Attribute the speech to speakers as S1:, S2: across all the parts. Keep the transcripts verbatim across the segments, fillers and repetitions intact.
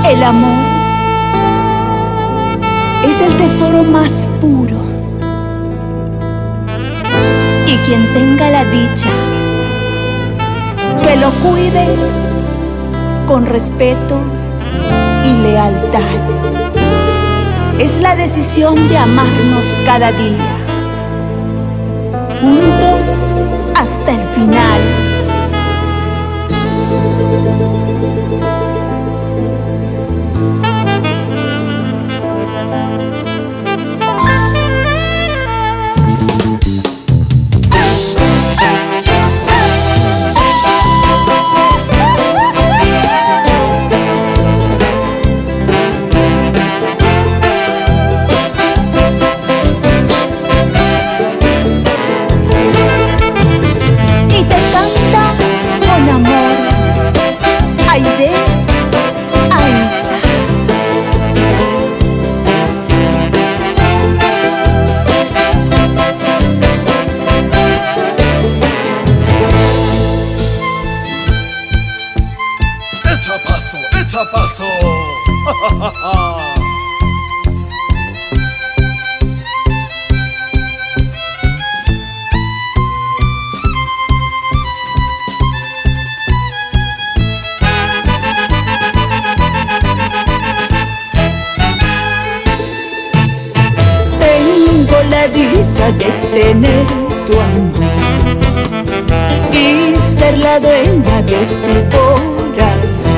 S1: El amor es el tesoro más puro, y quien tenga la dicha que lo cuide con respeto y lealtad. Es la decisión de amarnos cada día, juntos hasta el final.
S2: Echa paso, echa paso.
S1: Tengo la dicha de tener tu amor y ser la dueña de tu corazón.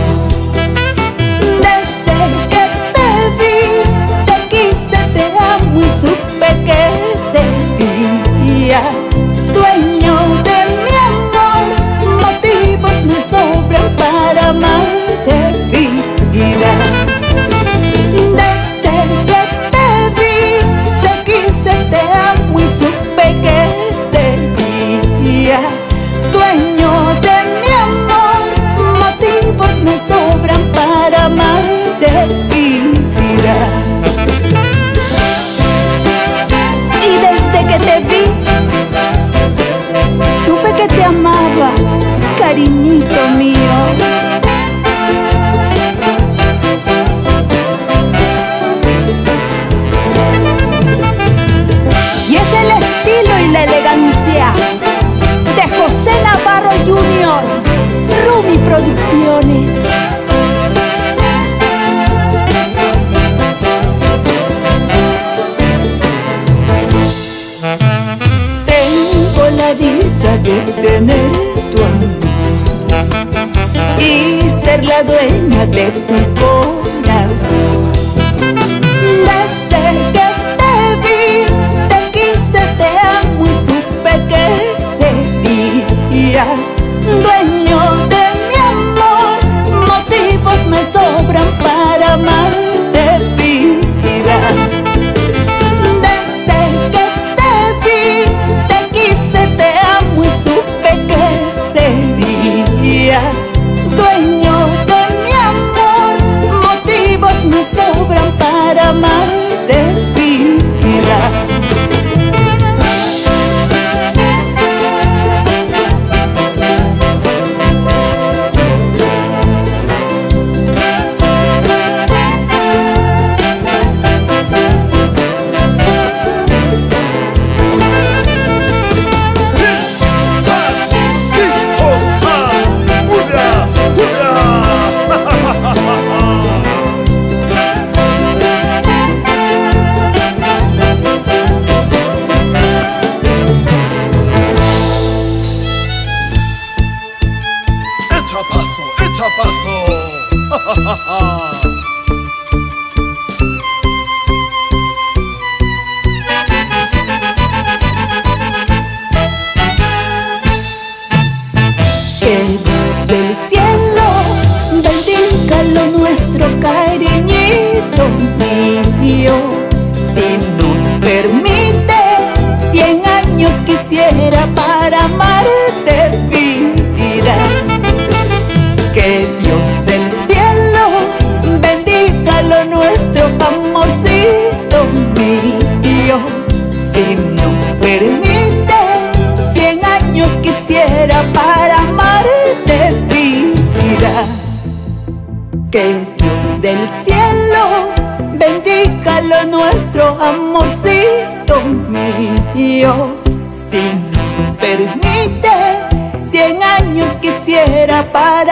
S1: Desde que te vi, te quise, te amo y supe que serías dueño de mi amor. Motivos me sobran para amarte, vida. Desde que te vi, te quise, te amo y supe que serías dueño de mi amor. Motivos me sobran para amarte, vida. Y desde que te vi, supe que te amaba, cariñito mío. Y es el estilo y la elegancia de José Navarro junior, Rumi Producciones. Tengo la dicha de tener tu amor y ser la dueña de tu corazón. Desde que te vi, te quise, te amo y supe que serías dueño de mi amor. Motivos me sobran para amarte, vida. Desde que te vi, te quise, te amo y supe que serías dueño de mi amor. Motivos me sobran para amarte, vida.
S2: Echa paso, echa paso.
S1: Que Dios del cielo bendiga lo nuestro, cariñito mío. Si nos permite, cien años quisiera para amarte, vida. Que Dios del cielo bendiga lo nuestro, amorcito mío. Si nos permite, cien años quisiera para amarte, vida. Que Dios del cielo bendiga lo nuestro, amorcito mío. Si nos permite, cien años quisiera para